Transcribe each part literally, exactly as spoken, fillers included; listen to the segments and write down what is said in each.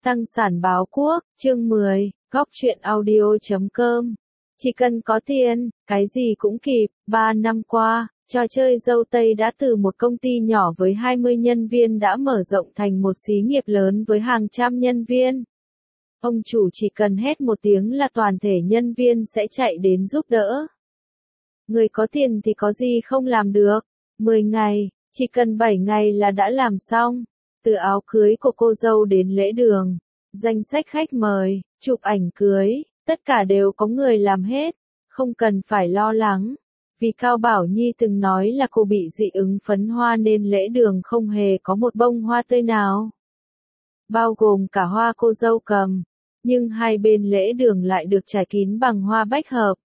Tăng sản báo quốc, chương mười, góc truyện audio chấm com. Chỉ cần có tiền, cái gì cũng kịp. Ba năm qua, trò chơi dâu tây đã từ một công ty nhỏ với hai mươi nhân viên đã mở rộng thành một xí nghiệp lớn với hàng trăm nhân viên. Ông chủ chỉ cần hét một tiếng là toàn thể nhân viên sẽ chạy đến giúp đỡ. Người có tiền thì có gì không làm được. mười ngày, chỉ cần bảy ngày là đã làm xong. Từ áo cưới của cô dâu đến lễ đường, danh sách khách mời, chụp ảnh cưới, tất cả đều có người làm hết, không cần phải lo lắng. Vì Cao Bảo Nhi từng nói là cô bị dị ứng phấn hoa nên lễ đường không hề có một bông hoa tươi nào. Bao gồm cả hoa cô dâu cầm, nhưng hai bên lễ đường lại được trải kín bằng hoa bách hợp.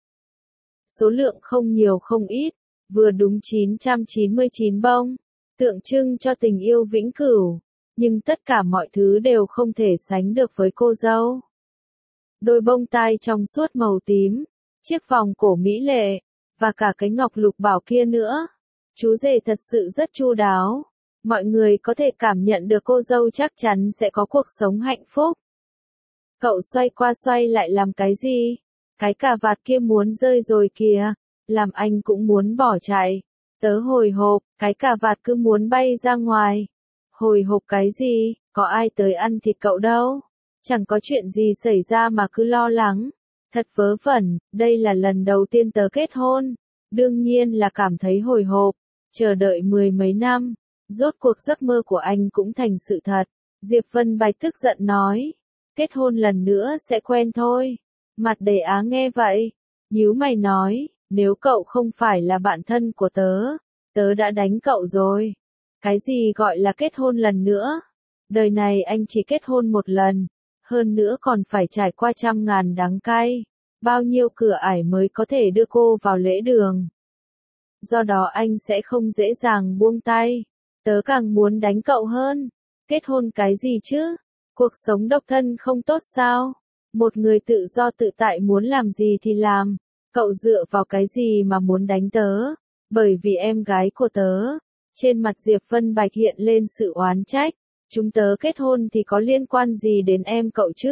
Số lượng không nhiều không ít, vừa đúng chín trăm chín mươi chín bông, tượng trưng cho tình yêu vĩnh cửu. Nhưng tất cả mọi thứ đều không thể sánh được với cô dâu. Đôi bông tai trong suốt màu tím, chiếc vòng cổ mỹ lệ, và cả cái ngọc lục bảo kia nữa. Chú rể thật sự rất chu đáo. Mọi người có thể cảm nhận được cô dâu chắc chắn sẽ có cuộc sống hạnh phúc. Cậu xoay qua xoay lại làm cái gì? Cái cà vạt kia muốn rơi rồi kìa, làm anh cũng muốn bỏ chạy. Tớ hồi hộp, cái cà vạt cứ muốn bay ra ngoài. Hồi hộp cái gì, có ai tới ăn thịt cậu đâu. Chẳng có chuyện gì xảy ra mà cứ lo lắng. Thật vớ vẩn, đây là lần đầu tiên tớ kết hôn. Đương nhiên là cảm thấy hồi hộp. Chờ đợi mười mấy năm. Rốt cuộc giấc mơ của anh cũng thành sự thật. Diệp Vân Bạch tức giận nói. Kết hôn lần nữa sẽ quen thôi. Mặt Đề Á nghe vậy. Nhíu mày nói, nếu cậu không phải là bạn thân của tớ, tớ đã đánh cậu rồi. Cái gì gọi là kết hôn lần nữa? Đời này anh chỉ kết hôn một lần, hơn nữa còn phải trải qua trăm ngàn đắng cay. Bao nhiêu cửa ải mới có thể đưa cô vào lễ đường. Do đó anh sẽ không dễ dàng buông tay. Tớ càng muốn đánh cậu hơn. Kết hôn cái gì chứ? Cuộc sống độc thân không tốt sao? Một người tự do tự tại muốn làm gì thì làm. Cậu dựa vào cái gì mà muốn đánh tớ? Bởi vì em gái của tớ. Trên mặt Diệp Vân Bạch hiện lên sự oán trách. Chúng tớ kết hôn thì có liên quan gì đến em cậu chứ?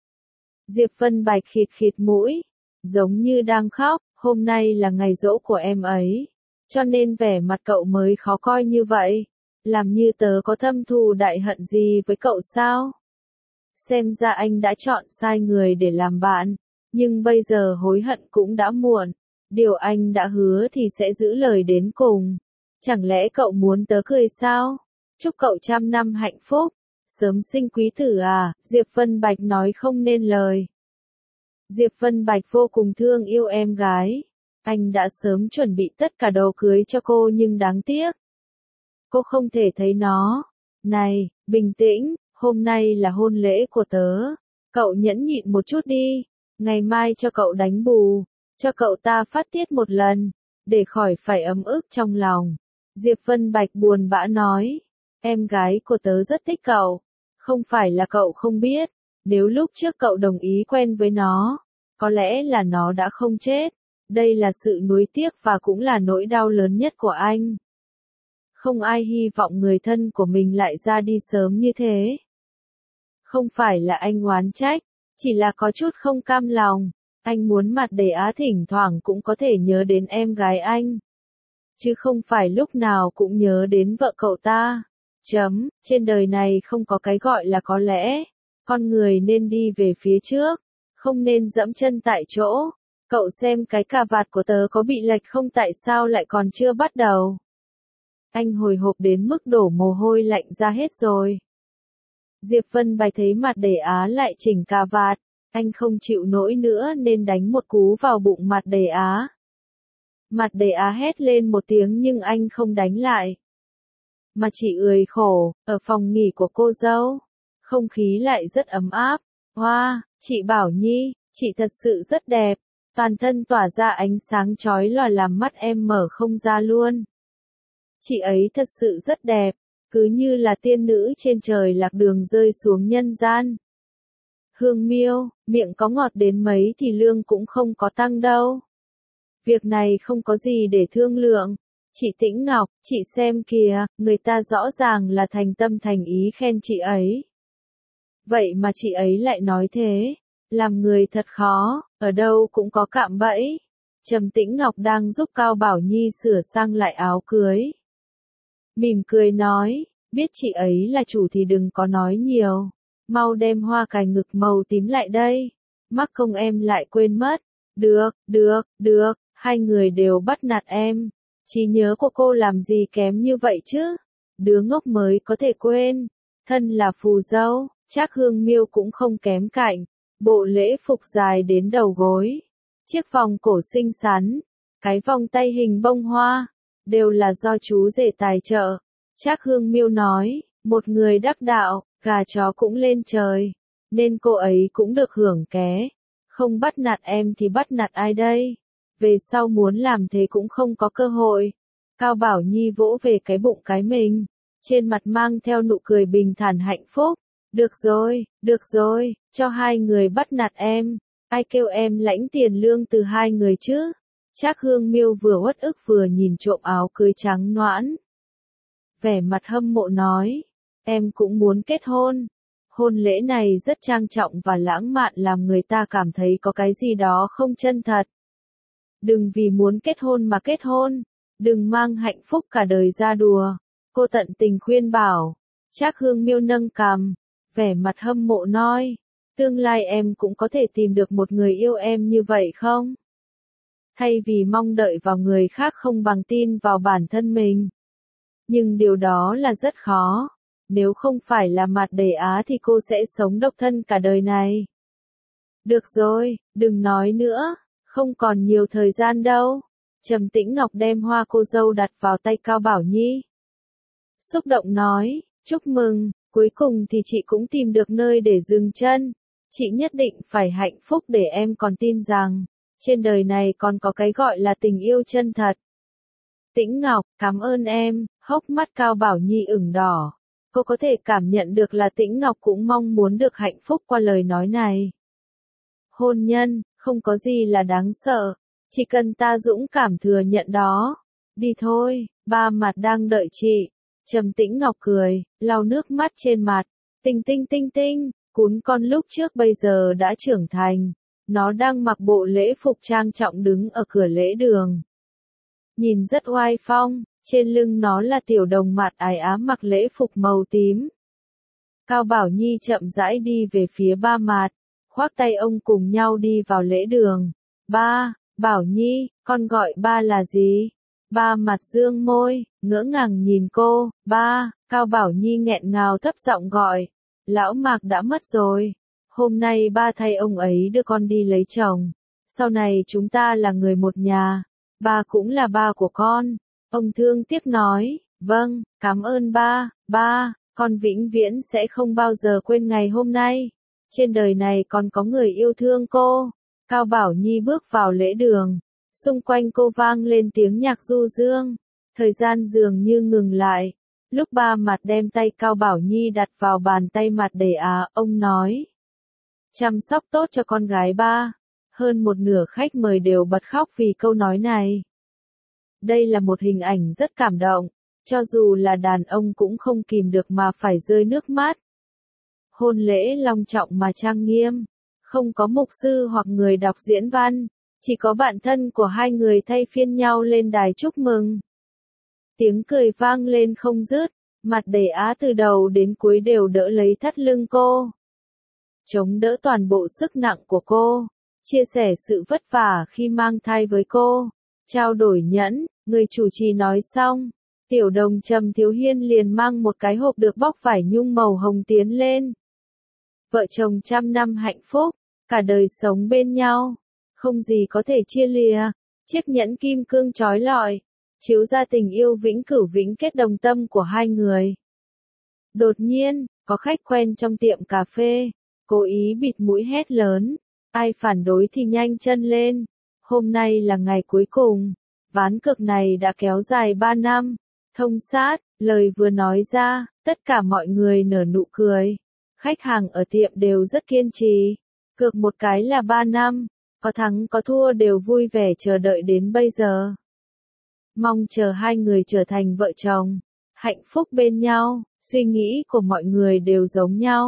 Diệp Vân Bạch khịt khịt mũi. Giống như đang khóc. Hôm nay là ngày giỗ của em ấy. Cho nên vẻ mặt cậu mới khó coi như vậy. Làm như tớ có thâm thù đại hận gì với cậu sao? Xem ra anh đã chọn sai người để làm bạn. Nhưng bây giờ hối hận cũng đã muộn. Điều anh đã hứa thì sẽ giữ lời đến cùng. Chẳng lẽ cậu muốn tớ cười sao? Chúc cậu trăm năm hạnh phúc. Sớm sinh quý tử à? Diệp Vân Bạch nói không nên lời. Diệp Vân Bạch vô cùng thương yêu em gái. Anh đã sớm chuẩn bị tất cả đồ cưới cho cô nhưng đáng tiếc. Cô không thể thấy nó. Này, bình tĩnh, hôm nay là hôn lễ của tớ. Cậu nhẫn nhịn một chút đi. Ngày mai cho cậu đánh bù. Cho cậu ta phát tiết một lần. Để khỏi phải ấm ức trong lòng. Diệp Vân Bạch buồn bã nói. Em gái của tớ rất thích cậu. Không phải là cậu không biết. Nếu lúc trước cậu đồng ý quen với nó, có lẽ là nó đã không chết. Đây là sự nuối tiếc và cũng là nỗi đau lớn nhất của anh. Không ai hy vọng người thân của mình lại ra đi sớm như thế. Không phải là anh oán trách, chỉ là có chút không cam lòng. Anh muốn Mặt Đề Á thỉnh thoảng cũng có thể nhớ đến em gái anh. Chứ không phải lúc nào cũng nhớ đến vợ cậu ta. Chấm, trên đời này không có cái gọi là có lẽ. Con người nên đi về phía trước, không nên dẫm chân tại chỗ. Cậu xem cái cà vạt của tớ có bị lệch không, tại sao lại còn chưa bắt đầu? Anh hồi hộp đến mức đổ mồ hôi lạnh ra hết rồi. Diệp Vân Bạch thấy Mặt Đề Á lại chỉnh cà vạt. Anh không chịu nổi nữa nên đánh một cú vào bụng Mặt Đề Á. Mặt Đề Á hét lên một tiếng nhưng anh không đánh lại. Mà chỉ ười khổ, ở phòng nghỉ của cô dâu. Không khí lại rất ấm áp. Hoa, chị Bảo Nhi, chị thật sự rất đẹp. Toàn thân tỏa ra ánh sáng chói lòa làm mắt em mở không ra luôn. Chị ấy thật sự rất đẹp. Cứ như là tiên nữ trên trời lạc đường rơi xuống nhân gian. Hương Miêu, miệng có ngọt đến mấy thì lương cũng không có tăng đâu. Việc này không có gì để thương lượng. Chị Tĩnh Ngọc, chị xem kìa, người ta rõ ràng là thành tâm thành ý khen chị ấy. Vậy mà chị ấy lại nói thế. Làm người thật khó, ở đâu cũng có cạm bẫy. Trầm Tĩnh Ngọc đang giúp Cao Bảo Nhi sửa sang lại áo cưới. Mỉm cười nói, biết chị ấy là chủ thì đừng có nói nhiều. Mau đem hoa cài ngực màu tím lại đây. Mắc công em lại quên mất. Được, được, được, hai người đều bắt nạt em. Trí nhớ của cô làm gì kém như vậy chứ? Đứa ngốc mới có thể quên. Thân là phù dâu, Trác Hương Miêu cũng không kém cạnh. Bộ lễ phục dài đến đầu gối. Chiếc vòng cổ xinh xắn. Cái vòng tay hình bông hoa. Đều là do chú rể tài trợ. Trác Hương Miêu nói, một người đắc đạo, gà chó cũng lên trời. Nên cô ấy cũng được hưởng ké. Không bắt nạt em thì bắt nạt ai đây? Về sau muốn làm thế cũng không có cơ hội. Cao Bảo Nhi vỗ về cái bụng cái mình. Trên mặt mang theo nụ cười bình thản hạnh phúc. Được rồi, được rồi, cho hai người bắt nạt em. Ai kêu em lãnh tiền lương từ hai người chứ? Trác Hương Miêu vừa uất ức vừa nhìn trộm áo cưới trắng nõn. Vẻ mặt hâm mộ nói, em cũng muốn kết hôn. Hôn lễ này rất trang trọng và lãng mạn làm người ta cảm thấy có cái gì đó không chân thật. Đừng vì muốn kết hôn mà kết hôn, đừng mang hạnh phúc cả đời ra đùa. Cô tận tình khuyên bảo. Trác Hương Miêu nâng cằm, vẻ mặt hâm mộ nói, tương lai em cũng có thể tìm được một người yêu em như vậy không? Thay vì mong đợi vào người khác không bằng tin vào bản thân mình. Nhưng điều đó là rất khó. Nếu không phải là Mạt Đề Á thì cô sẽ sống độc thân cả đời này. Được rồi, đừng nói nữa, không còn nhiều thời gian đâu. Trầm Tĩnh Ngọc đem hoa cô dâu đặt vào tay Cao Bảo Nhi. Xúc động nói, chúc mừng, cuối cùng thì chị cũng tìm được nơi để dừng chân. Chị nhất định phải hạnh phúc để em còn tin rằng, trên đời này còn có cái gọi là tình yêu chân thật. Tĩnh Ngọc, cảm ơn em, hốc mắt Cao Bảo Nhi ửng đỏ. Cô có thể cảm nhận được là Tĩnh Ngọc cũng mong muốn được hạnh phúc qua lời nói này. Hôn nhân, không có gì là đáng sợ, chỉ cần ta dũng cảm thừa nhận đó. Đi thôi, ba Mặt đang đợi chị. Trầm Tĩnh Ngọc cười, lau nước mắt trên mặt. Tinh tinh tinh tinh, cún con lúc trước bây giờ đã trưởng thành. Nó đang mặc bộ lễ phục trang trọng đứng ở cửa lễ đường. Nhìn rất oai phong, trên lưng nó là tiểu đồng Mạt Ái Á mặc lễ phục màu tím. Cao Bảo Nhi chậm rãi đi về phía ba Mạt, khoác tay ông cùng nhau đi vào lễ đường. Ba, Bảo Nhi, con gọi ba là gì? Ba Mạt dương môi, ngỡ ngàng nhìn cô. Ba, Cao Bảo Nhi nghẹn ngào thấp giọng gọi. Lão Mạc đã mất rồi. Hôm nay ba thay ông ấy đưa con đi lấy chồng. Sau này chúng ta là người một nhà. Ba cũng là ba của con. Ông thương tiếc nói, vâng, cảm ơn ba, ba, con vĩnh viễn sẽ không bao giờ quên ngày hôm nay. Trên đời này còn có người yêu thương cô. Cao Bảo Nhi bước vào lễ đường. Xung quanh cô vang lên tiếng nhạc du dương. Thời gian dường như ngừng lại. Lúc ba Mặt đem tay Cao Bảo Nhi đặt vào bàn tay Mạt Đề Á, ông nói. Chăm sóc tốt cho con gái ba. Hơn một nửa khách mời đều bật khóc vì câu nói này. Đây là một hình ảnh rất cảm động, cho dù là đàn ông cũng không kìm được mà phải rơi nước mắt. Hôn lễ long trọng mà trang nghiêm, không có mục sư hoặc người đọc diễn văn, chỉ có bạn thân của hai người thay phiên nhau lên đài chúc mừng. Tiếng cười vang lên không dứt, Mạt Đề Á từ đầu đến cuối đều đỡ lấy thắt lưng cô. Chống đỡ toàn bộ sức nặng của cô, chia sẻ sự vất vả khi mang thai với cô. Trao đổi nhẫn, người chủ trì nói xong, tiểu đồng Trầm Thiếu Hiên liền mang một cái hộp được bóc vải nhung màu hồng tiến lên. Vợ chồng trăm năm hạnh phúc, cả đời sống bên nhau, không gì có thể chia lìa. Chiếc nhẫn kim cương trói lọi, chiếu ra tình yêu vĩnh cửu vĩnh kết đồng tâm của hai người. Đột nhiên, có khách quen trong tiệm cà phê, cố ý bịt mũi hét lớn, ai phản đối thì nhanh chân lên. Hôm nay là ngày cuối cùng, ván cược này đã kéo dài ba năm. Thông sát, lời vừa nói ra, tất cả mọi người nở nụ cười. Khách hàng ở tiệm đều rất kiên trì. Cược một cái là ba năm, có thắng có thua đều vui vẻ chờ đợi đến bây giờ. Mong chờ hai người trở thành vợ chồng, hạnh phúc bên nhau, suy nghĩ của mọi người đều giống nhau.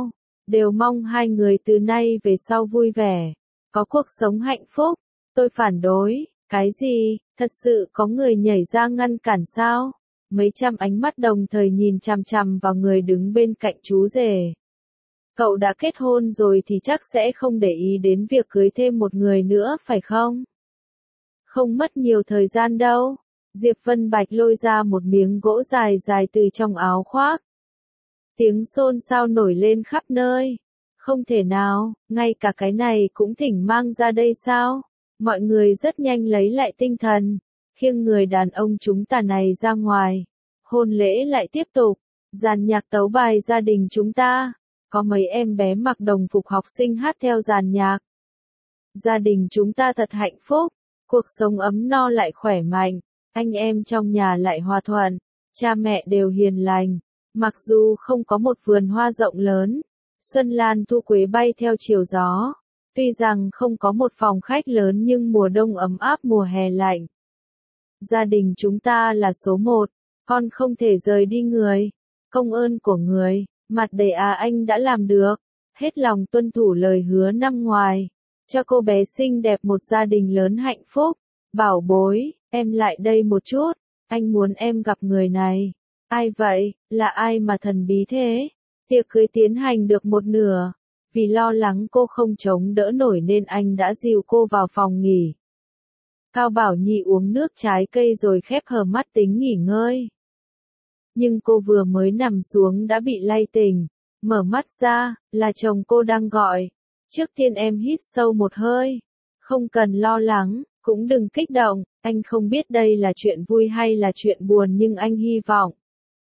đều mong hai người từ nay về sau vui vẻ, có cuộc sống hạnh phúc. Tôi phản đối, cái gì, thật sự có người nhảy ra ngăn cản sao? Mấy trăm ánh mắt đồng thời nhìn chằm chằm vào người đứng bên cạnh chú rể. Cậu đã kết hôn rồi thì chắc sẽ không để ý đến việc cưới thêm một người nữa phải không? Không mất nhiều thời gian đâu. Diệp Vân Bạch lôi ra một miếng gỗ dài dài từ trong áo khoác. Tiếng xôn xao nổi lên khắp nơi. Không thể nào, ngay cả cái này cũng thỉnh mang ra đây sao? Mọi người rất nhanh lấy lại tinh thần, khiêng người đàn ông chúng ta này ra ngoài. Hôn lễ lại tiếp tục, dàn nhạc tấu bài gia đình chúng ta. Có mấy em bé mặc đồng phục học sinh hát theo dàn nhạc. Gia đình chúng ta thật hạnh phúc, cuộc sống ấm no lại khỏe mạnh, anh em trong nhà lại hòa thuận, cha mẹ đều hiền lành. Mặc dù không có một vườn hoa rộng lớn, xuân lan thu quế bay theo chiều gió. Tuy rằng không có một phòng khách lớn nhưng mùa đông ấm áp mùa hè lạnh. Gia đình chúng ta là số một, con không thể rời đi người. Công ơn của người, mặt đầy à anh đã làm được, hết lòng tuân thủ lời hứa năm ngoài. Cho cô bé xinh đẹp một gia đình lớn hạnh phúc. Bảo bối, em lại đây một chút, anh muốn em gặp người này. Ai vậy, là ai mà thần bí thế? Tiệc cưới tiến hành được một nửa. Vì lo lắng cô không chống đỡ nổi nên anh đã dìu cô vào phòng nghỉ. Cao Bảo Nhi uống nước trái cây rồi khép hờ mắt tính nghỉ ngơi. Nhưng cô vừa mới nằm xuống đã bị lay tỉnh. Mở mắt ra, là chồng cô đang gọi. Trước tiên em hít sâu một hơi. Không cần lo lắng, cũng đừng kích động. Anh không biết đây là chuyện vui hay là chuyện buồn nhưng anh hy vọng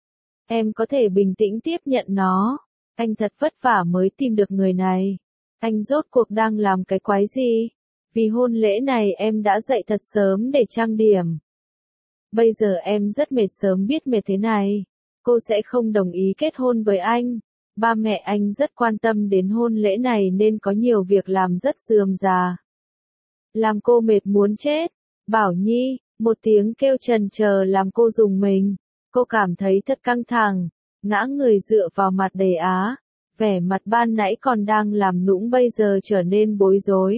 em có thể bình tĩnh tiếp nhận nó. Anh thật vất vả mới tìm được người này. Anh rốt cuộc đang làm cái quái gì? Vì hôn lễ này em đã dậy thật sớm để trang điểm. Bây giờ em rất mệt sớm biết mệt thế này. Cô sẽ không đồng ý kết hôn với anh. Ba mẹ anh rất quan tâm đến hôn lễ này nên có nhiều việc làm rất rườm rà. Làm cô mệt muốn chết. Bảo Nhi, một tiếng kêu trần chờ làm cô rùng mình. Cô cảm thấy thật căng thẳng. Ngã người dựa vào mặt đầy á, vẻ mặt ban nãy còn đang làm nũng bây giờ trở nên bối rối.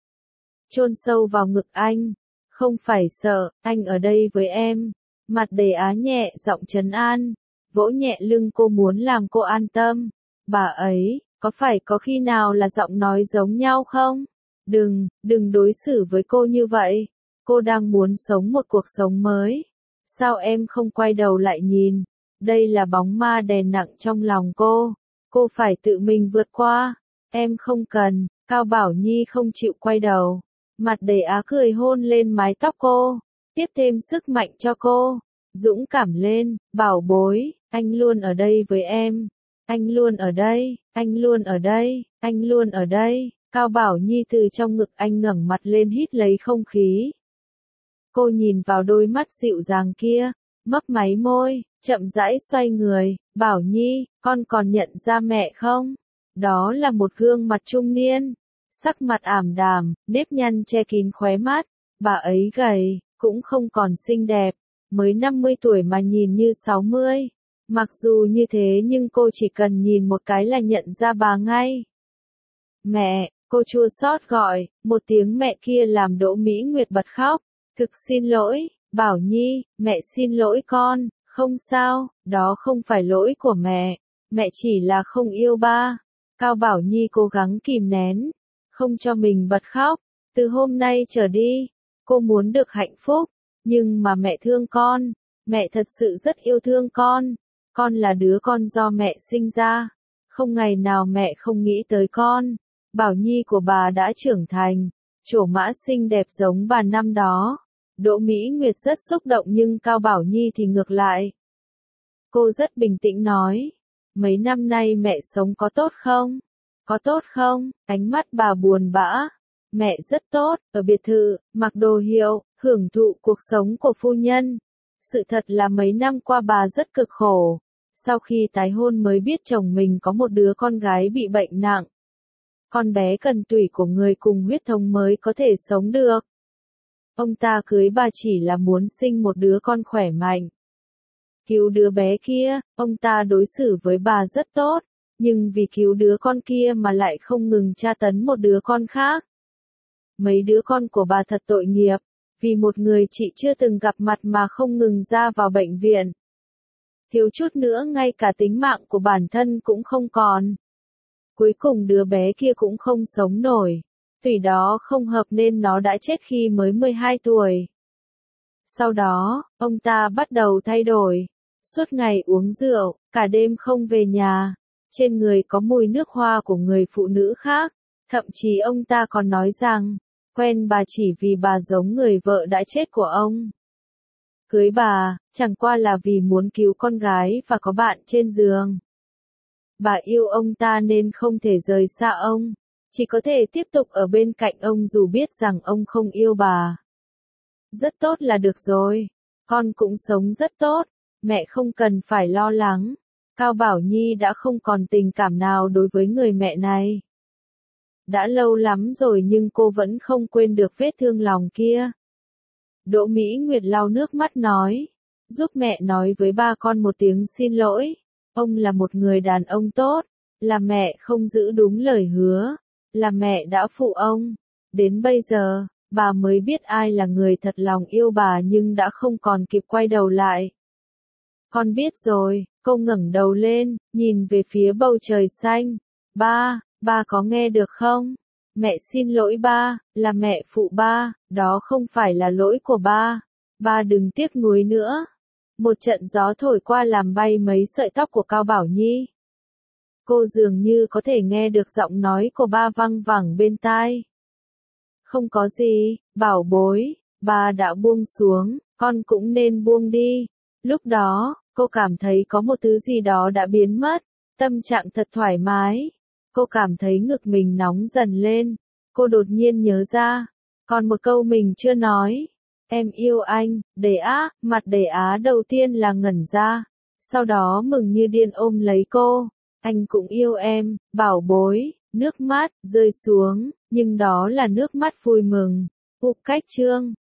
Chôn sâu vào ngực anh, không phải sợ, anh ở đây với em. Mặt đầy á nhẹ giọng trấn an, vỗ nhẹ lưng cô muốn làm cô an tâm. Bà ấy, có phải có khi nào là giọng nói giống nhau không? Đừng, đừng đối xử với cô như vậy. Cô đang muốn sống một cuộc sống mới. Sao em không quay đầu lại nhìn? Đây là bóng ma đè nặng trong lòng cô. Cô phải tự mình vượt qua. Em không cần. Cao Bảo Nhi không chịu quay đầu. Mặt đầy á cười hôn lên mái tóc cô. Tiếp thêm sức mạnh cho cô. Dũng cảm lên. Bảo bối, anh luôn ở đây với em. Anh luôn ở đây. Anh luôn ở đây. Anh luôn ở đây. Cao Bảo Nhi từ trong ngực anh ngẩng mặt lên hít lấy không khí. Cô nhìn vào đôi mắt dịu dàng kia. Mấp máy môi, chậm rãi xoay người. Bảo Nhi, con còn nhận ra mẹ không? Đó là một gương mặt trung niên. Sắc mặt ảm đạm, nếp nhăn che kín khóe mắt. Bà ấy gầy, cũng không còn xinh đẹp. Mới năm mươi tuổi mà nhìn như sáu mươi. Mặc dù như thế nhưng cô chỉ cần nhìn một cái là nhận ra bà ngay. Mẹ, cô chua xót gọi, một tiếng mẹ kia làm Đỗ Mỹ Nguyệt bật khóc. Thực xin lỗi, Bảo Nhi, mẹ xin lỗi con, không sao, đó không phải lỗi của mẹ, mẹ chỉ là không yêu ba. Cao Bảo Nhi cố gắng kìm nén, không cho mình bật khóc. Từ hôm nay trở đi, cô muốn được hạnh phúc, nhưng mà mẹ thương con, mẹ thật sự rất yêu thương con. Con là đứa con do mẹ sinh ra, không ngày nào mẹ không nghĩ tới con. Bảo Nhi của bà đã trưởng thành, trổ mã xinh đẹp giống bà năm đó. Đỗ Mỹ Nguyệt rất xúc động nhưng Cao Bảo Nhi thì ngược lại. Cô rất bình tĩnh nói, mấy năm nay mẹ sống có tốt không? Có tốt không? Ánh mắt bà buồn bã. Mẹ rất tốt, ở biệt thự, mặc đồ hiệu, hưởng thụ cuộc sống của phu nhân. Sự thật là mấy năm qua bà rất cực khổ. Sau khi tái hôn mới biết chồng mình có một đứa con gái bị bệnh nặng. Con bé cần tủy của người cùng huyết thống mới có thể sống được. Ông ta cưới bà chỉ là muốn sinh một đứa con khỏe mạnh. Cứu đứa bé kia, ông ta đối xử với bà rất tốt. nhưng vì cứu đứa con kia mà lại không ngừng tra tấn một đứa con khác. Mấy đứa con của bà thật tội nghiệp, vì một người chị chưa từng gặp mặt mà không ngừng ra vào bệnh viện. Thiếu chút nữa ngay cả tính mạng của bản thân cũng không còn. Cuối cùng đứa bé kia cũng không sống nổi. Tủy đó không hợp nên nó đã chết khi mới mười hai tuổi. Sau đó, ông ta bắt đầu thay đổi. Suốt ngày uống rượu, cả đêm không về nhà. Trên người có mùi nước hoa của người phụ nữ khác. Thậm chí ông ta còn nói rằng, quen bà chỉ vì bà giống người vợ đã chết của ông. Cưới bà, chẳng qua là vì muốn cứu con gái và có bạn trên giường. Bà yêu ông ta nên không thể rời xa ông, chỉ có thể tiếp tục ở bên cạnh ông dù biết rằng ông không yêu bà. Rất tốt là được rồi, con cũng sống rất tốt, mẹ không cần phải lo lắng. Cao Bảo Nhi đã không còn tình cảm nào đối với người mẹ này. Đã lâu lắm rồi nhưng cô vẫn không quên được vết thương lòng kia. Đỗ Mỹ Nguyệt lau nước mắt nói, giúp mẹ nói với ba con một tiếng xin lỗi. Ông là một người đàn ông tốt, là mẹ không giữ đúng lời hứa, là mẹ đã phụ ông. Đến bây giờ, bà mới biết ai là người thật lòng yêu bà nhưng đã không còn kịp quay đầu lại. Con biết rồi, cô ngẩng đầu lên, nhìn về phía bầu trời xanh. Ba, ba có nghe được không? Mẹ xin lỗi ba, là mẹ phụ ba, đó không phải là lỗi của ba. Ba đừng tiếc nuối nữa. Một trận gió thổi qua làm bay mấy sợi tóc của Cao Bảo Nhi. Cô dường như có thể nghe được giọng nói của ba văng vẳng bên tai. Không có gì, bảo bối, ba đã buông xuống, con cũng nên buông đi. Lúc đó, cô cảm thấy có một thứ gì đó đã biến mất, tâm trạng thật thoải mái. Cô cảm thấy ngực mình nóng dần lên. Cô đột nhiên nhớ ra, còn một câu mình chưa nói. Em yêu anh, Đề Á, mặt Đề Á đầu tiên là ngẩn ra. Sau đó mừng như điên ôm lấy cô. Anh cũng yêu em, bảo bối, nước mắt rơi xuống, nhưng đó là nước mắt vui mừng. Ục cách chương